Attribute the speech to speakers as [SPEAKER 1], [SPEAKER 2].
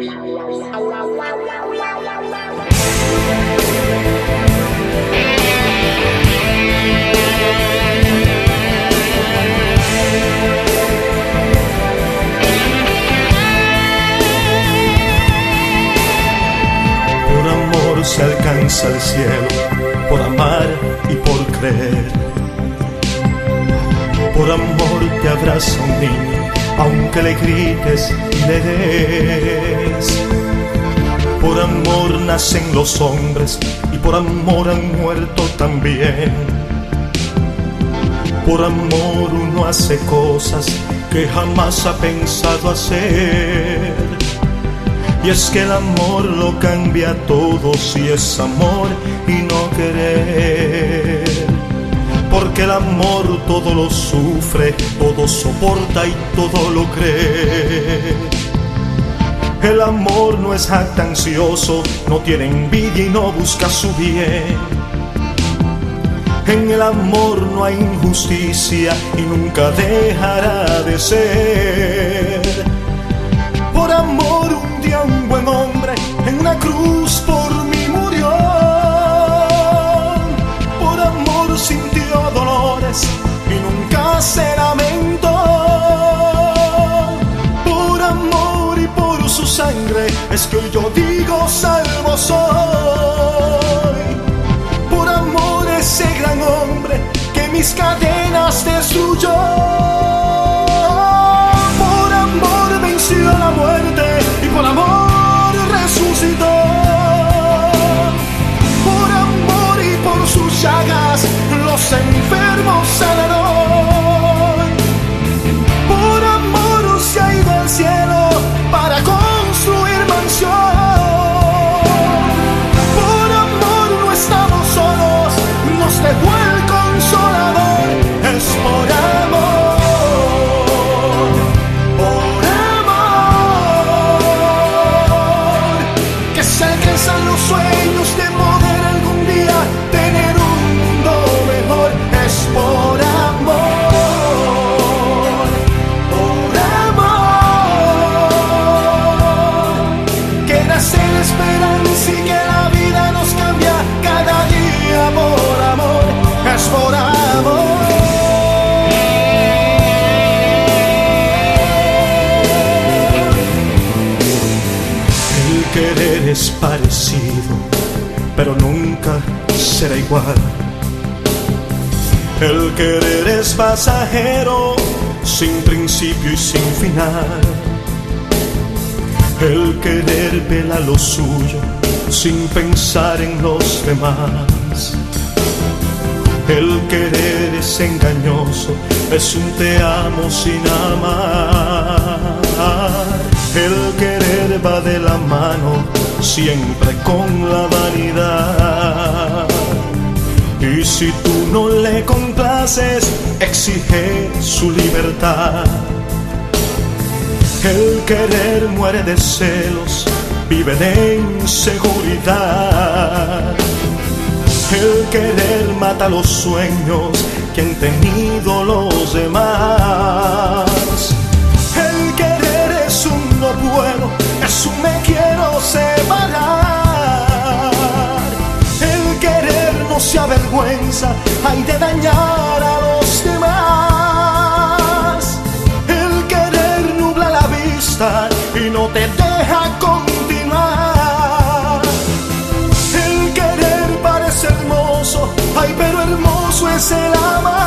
[SPEAKER 1] Por amor se alcanza el cielo, por amar y por creer. Por amor te abraza un niño, aunque le grites y le des. Por amor nacen los hombres y por amor han muerto también. Por amor uno hace cosas que jamás ha pensado hacer. Y es que el amor lo cambia todo si es amor y no querer. Porque el amor todo lo sufre, todo soporta y todo lo cree. El amor no es jactancioso, no tiene envidia y no busca su bien. En el amor no hay injusticia y nunca dejará de ser. Por amor un día un buen hombre en una cruz por mí murió. Por amor sintió dolores y nunca se lamentó. Por amor y por su sangre es que hoy yo digo salvo soy. Por amor ese gran hombre que mis cadenas destruyó. Por amor venció la muerte y por amor resucitó. Por amor y por sus llagas los enfermos sanarán. Por amor se ha ido al cielo para construir mansión. Por amor no estamos solos, nos dejó el Consolador. Es por amor, que se alcanzan los sueños de poder algún día tener un mundo mejor. Es por amor, que nace la esperanza y que la vida nos cambia cada día por amor. Es por amor. El querer es parecido, pero nunca será igual. El querer es pasajero, sin principio y sin final. El querer vela lo suyo, sin pensar en los demás. El querer es engañoso, es un te amo sin amar. El querer va de la mano, siempre con la vanidad. Y si tú no le complaces, exige su libertad. El querer muere de celos, vive de inseguridad. El querer mata los sueños que han tenido los demás. El querer es un no puedo, es un me quiero separar. El querer no se avergüenza, hay de dañar a los demás. El querer nubla la vista y no te deja continuar. El querer parece hermoso, ay, pero hermoso es el amar.